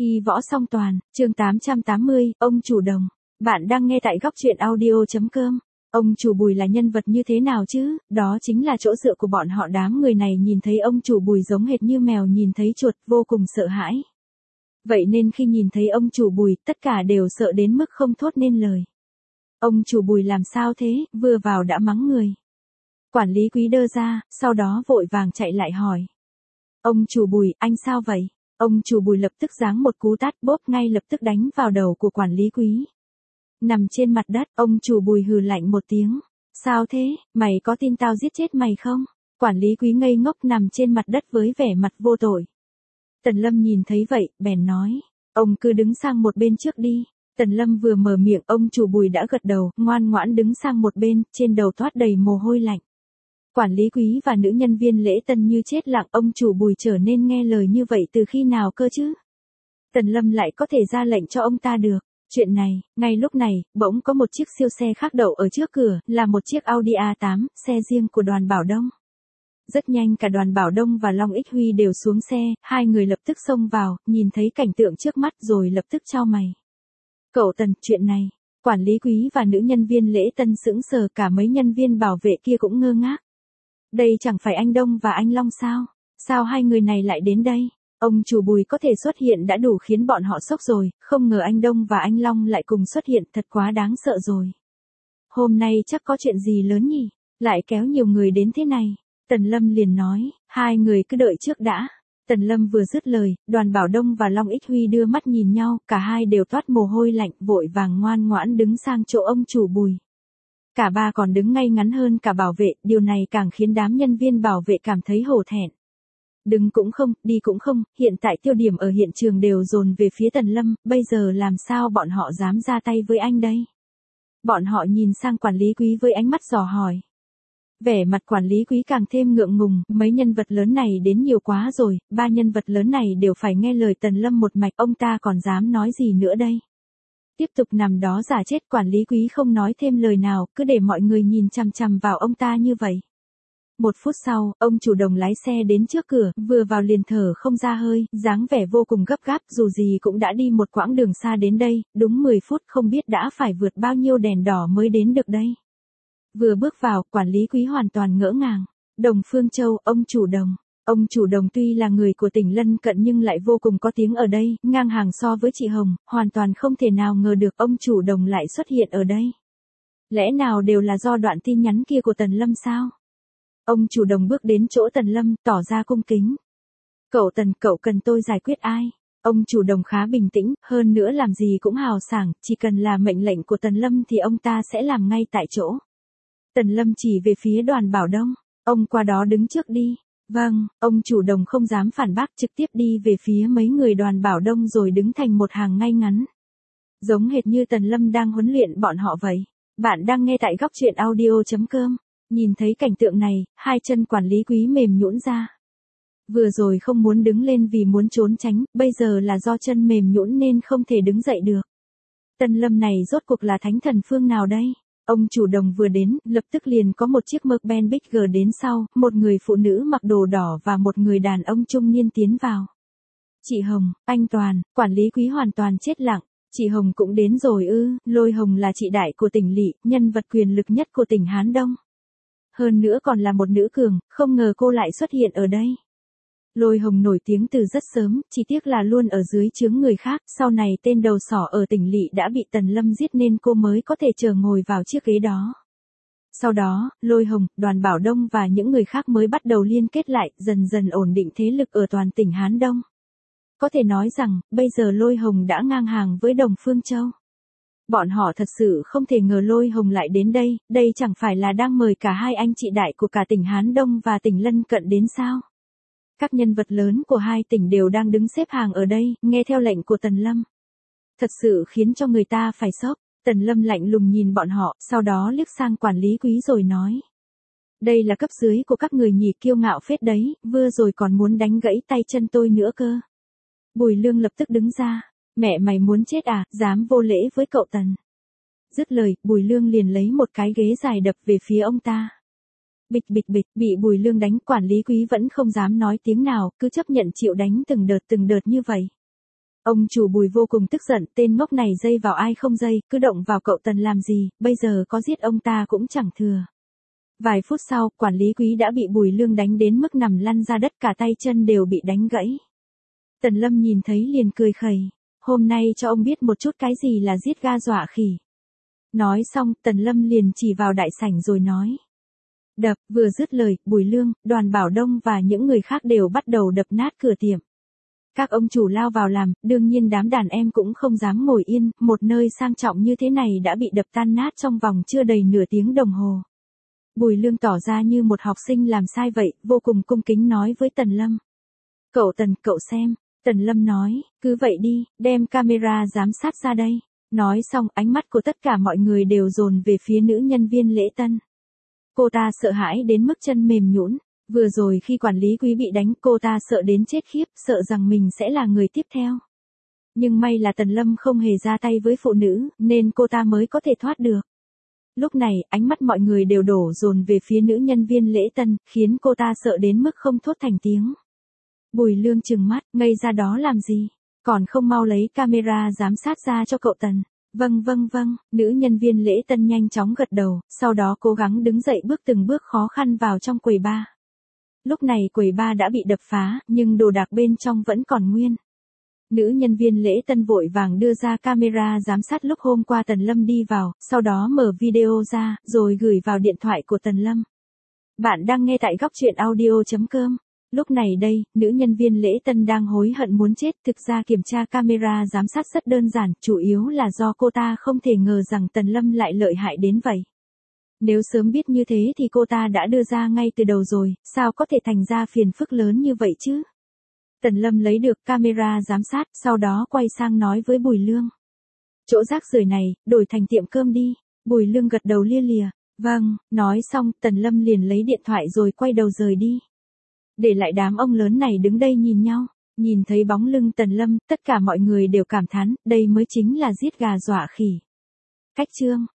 Y võ song toàn, chương 880, ông chủ đồng. Bạn đang nghe tại góc truyện audio.com. Ông chủ Bùi là nhân vật như thế nào chứ? Đó chính là chỗ dựa của bọn họ. Đám người này nhìn thấy ông chủ Bùi giống hệt như mèo nhìn thấy chuột, vô cùng sợ hãi. Vậy nên khi nhìn thấy ông chủ Bùi, tất cả đều sợ đến mức không thốt nên lời. Ông chủ Bùi làm sao thế, vừa vào đã mắng người. Quản lý Quý đơ ra, sau đó vội vàng chạy lại hỏi. Ông chủ Bùi, anh sao vậy? Ông chủ Bùi lập tức giáng một cú tát bóp ngay lập tức đánh vào đầu của quản lý Quý. Nằm trên mặt đất, ông chủ Bùi hừ lạnh một tiếng. Sao thế, mày có tin tao giết chết mày không? Quản lý Quý ngây ngốc nằm trên mặt đất với vẻ mặt vô tội. Tần Lâm nhìn thấy vậy, bèn nói. Ông cứ đứng sang một bên trước đi. Tần Lâm vừa mở miệng, ông chủ Bùi đã gật đầu, ngoan ngoãn đứng sang một bên, trên đầu toát đầy mồ hôi lạnh. Quản lý Quý và nữ nhân viên lễ tân như chết lặng, ông chủ Bùi trở nên nghe lời như vậy từ khi nào cơ chứ? Tần Lâm lại có thể ra lệnh cho ông ta được. Chuyện này, ngay lúc này, bỗng có một chiếc siêu xe khác đậu ở trước cửa, là một chiếc Audi A8, xe riêng của Đoàn Bảo Đông. Rất nhanh cả Đoàn Bảo Đông và Long Ích Huy đều xuống xe, hai người lập tức xông vào, nhìn thấy cảnh tượng trước mắt rồi lập tức chau mày. Cậu Tần, chuyện này, quản lý Quý và nữ nhân viên lễ tân sững sờ, cả mấy nhân viên bảo vệ kia cũng ngơ ngác. Đây chẳng phải anh Đông và anh Long sao? Sao hai người này lại đến đây? Ông chủ Bùi có thể xuất hiện đã đủ khiến bọn họ sốc rồi, không ngờ anh Đông và anh Long lại cùng xuất hiện, thật quá đáng sợ rồi. Hôm nay chắc có chuyện gì lớn nhỉ? Lại kéo nhiều người đến thế này. Tần Lâm liền nói, hai người cứ đợi trước đã. Tần Lâm vừa dứt lời, Đoàn Bảo Đông và Long Ích Huy đưa mắt nhìn nhau, cả hai đều toát mồ hôi lạnh, vội vàng ngoan ngoãn đứng sang chỗ ông chủ Bùi. Cả ba còn đứng ngay ngắn hơn cả bảo vệ, điều này càng khiến đám nhân viên bảo vệ cảm thấy hổ thẹn. Đứng cũng không, đi cũng không, hiện tại tiêu điểm ở hiện trường đều dồn về phía Tần Lâm, bây giờ làm sao bọn họ dám ra tay với anh đây? Bọn họ nhìn sang quản lý Quý với ánh mắt dò hỏi. Vẻ mặt quản lý Quý càng thêm ngượng ngùng, mấy nhân vật lớn này đến nhiều quá rồi, ba nhân vật lớn này đều phải nghe lời Tần Lâm một mạch, ông ta còn dám nói gì nữa đây? Tiếp tục nằm đó giả chết, quản lý Quý không nói thêm lời nào, cứ để mọi người nhìn chằm chằm vào ông ta như vậy. Một phút sau, ông chủ Đồng lái xe đến trước cửa, vừa vào liền thở không ra hơi, dáng vẻ vô cùng gấp gáp, dù gì cũng đã đi một quãng đường xa đến đây, đúng 10 phút không biết đã phải vượt bao nhiêu đèn đỏ mới đến được đây. Vừa bước vào, quản lý Quý hoàn toàn ngỡ ngàng. Đồng Phương Châu, ông chủ Đồng. Ông chủ Đồng tuy là người của tỉnh lân cận nhưng lại vô cùng có tiếng ở đây, ngang hàng so với chị Hồng, hoàn toàn không thể nào ngờ được ông chủ Đồng lại xuất hiện ở đây. Lẽ nào đều là do đoạn tin nhắn kia của Tần Lâm sao? Ông chủ Đồng bước đến chỗ Tần Lâm, tỏ ra cung kính. Cậu Tần, cậu cần tôi giải quyết ai? Ông chủ Đồng khá bình tĩnh, hơn nữa làm gì cũng hào sảng, chỉ cần là mệnh lệnh của Tần Lâm thì ông ta sẽ làm ngay tại chỗ. Tần Lâm chỉ về phía Đoàn Bảo Đông, ông qua đó đứng trước đi. Vâng, ông chủ Đồng không dám phản bác, trực tiếp đi về phía mấy người Đoàn Bảo Đông rồi đứng thành một hàng ngay ngắn. Giống hệt như Tần Lâm đang huấn luyện bọn họ vậy. Bạn đang nghe tại góc truyện audio.com. Nhìn thấy cảnh tượng này, hai chân quản lý Quý mềm nhũn ra. Vừa rồi không muốn đứng lên vì muốn trốn tránh, bây giờ là do chân mềm nhũn nên không thể đứng dậy được. Tần Lâm này rốt cuộc là thánh thần phương nào đây? Ông chủ Đồng vừa đến, lập tức liền có một chiếc Mercedes Bigger đến sau, một người phụ nữ mặc đồ đỏ và một người đàn ông trung niên tiến vào. Chị Hồng, anh Toàn, quản lý Quý hoàn toàn chết lặng. Chị Hồng cũng đến rồi ư? Lôi Hồng là chị đại của tỉnh lỵ, nhân vật quyền lực nhất của tỉnh Hán Đông. Hơn nữa còn là một nữ cường, không ngờ cô lại xuất hiện ở đây. Lôi Hồng nổi tiếng từ rất sớm, chỉ tiếc là luôn ở dưới trướng người khác, sau này tên đầu sỏ ở tỉnh lỵ đã bị Tần Lâm giết nên cô mới có thể chờ ngồi vào chiếc ghế đó. Sau đó, Lôi Hồng, Đoàn Bảo Đông và những người khác mới bắt đầu liên kết lại, dần dần ổn định thế lực ở toàn tỉnh Hán Đông. Có thể nói rằng, bây giờ Lôi Hồng đã ngang hàng với Đồng Phương Châu. Bọn họ thật sự không thể ngờ Lôi Hồng lại đến đây chẳng phải là đang mời cả hai anh chị đại của cả tỉnh Hán Đông và tỉnh lân cận đến sao? Các nhân vật lớn của hai tỉnh đều đang đứng xếp hàng ở đây, nghe theo lệnh của Tần Lâm. Thật sự khiến cho người ta phải sốc. Tần Lâm lạnh lùng nhìn bọn họ, sau đó liếc sang quản lý Quý rồi nói. Đây là cấp dưới của các người nhỉ, kiêu ngạo phết đấy, vừa rồi còn muốn đánh gãy tay chân tôi nữa cơ. Bùi Lương lập tức đứng ra. Mẹ mày muốn chết à, dám vô lễ với cậu Tần. Dứt lời, Bùi Lương liền lấy một cái ghế dài đập về phía ông ta. Bịch bịch bịch, bị Bùi Lương đánh, quản lý Quý vẫn không dám nói tiếng nào, cứ chấp nhận chịu đánh từng đợt như vậy. Ông chủ Bùi vô cùng tức giận, tên ngốc này dây vào ai không dây, cứ động vào cậu Tần làm gì, bây giờ có giết ông ta cũng chẳng thừa. Vài phút sau, quản lý Quý đã bị Bùi Lương đánh đến mức nằm lăn ra đất, cả tay chân đều bị đánh gãy. Tần Lâm nhìn thấy liền cười khẩy, hôm nay cho ông biết một chút cái gì là giết ga dọa khỉ. Nói xong, Tần Lâm liền chỉ vào đại sảnh rồi nói. Đập, vừa dứt lời, Bùi Lương, Đoàn Bảo Đông và những người khác đều bắt đầu đập nát cửa tiệm. Các ông chủ lao vào làm, đương nhiên đám đàn em cũng không dám ngồi yên, một nơi sang trọng như thế này đã bị đập tan nát trong vòng chưa đầy nửa tiếng đồng hồ. Bùi Lương tỏ ra như một học sinh làm sai vậy, vô cùng cung kính nói với Tần Lâm. Cậu Tần, cậu xem. Tần Lâm nói, cứ vậy đi, đem camera giám sát ra đây. Nói xong, ánh mắt của tất cả mọi người đều dồn về phía nữ nhân viên lễ tân. Cô ta sợ hãi đến mức chân mềm nhũn. Vừa rồi khi quản lý Quý bị đánh, cô ta sợ đến chết khiếp, sợ rằng mình sẽ là người tiếp theo. Nhưng may là Tần Lâm không hề ra tay với phụ nữ, nên cô ta mới có thể thoát được. Lúc này, ánh mắt mọi người đều đổ dồn về phía nữ nhân viên lễ tân, khiến cô ta sợ đến mức không thốt thành tiếng. Bùi Lương trừng mắt, ngây ra đó làm gì? Còn không mau lấy camera giám sát ra cho cậu Tần. Vâng, nữ nhân viên lễ tân nhanh chóng gật đầu, sau đó cố gắng đứng dậy bước từng bước khó khăn vào trong quầy bar. Lúc này quầy bar đã bị đập phá, nhưng đồ đạc bên trong vẫn còn nguyên. Nữ nhân viên lễ tân vội vàng đưa ra camera giám sát lúc hôm qua Tần Lâm đi vào, sau đó mở video ra, rồi gửi vào điện thoại của Tần Lâm. Bạn đang nghe tại góc truyện audio.com. Lúc này đây, nữ nhân viên lễ tân đang hối hận muốn chết, thực ra kiểm tra camera giám sát rất đơn giản, chủ yếu là do cô ta không thể ngờ rằng Tần Lâm lại lợi hại đến vậy. Nếu sớm biết như thế thì cô ta đã đưa ra ngay từ đầu rồi, sao có thể thành ra phiền phức lớn như vậy chứ? Tần Lâm lấy được camera giám sát, sau đó quay sang nói với Bùi Lương. Chỗ rác rưởi này, đổi thành tiệm cơm đi. Bùi Lương gật đầu lia lịa. Vâng, nói xong, Tần Lâm liền lấy điện thoại rồi quay đầu rời đi. Để lại đám ông lớn này đứng đây nhìn nhau, nhìn thấy bóng lưng Tần Lâm, tất cả mọi người đều cảm thán, đây mới chính là giết gà dọa khỉ. Cách chương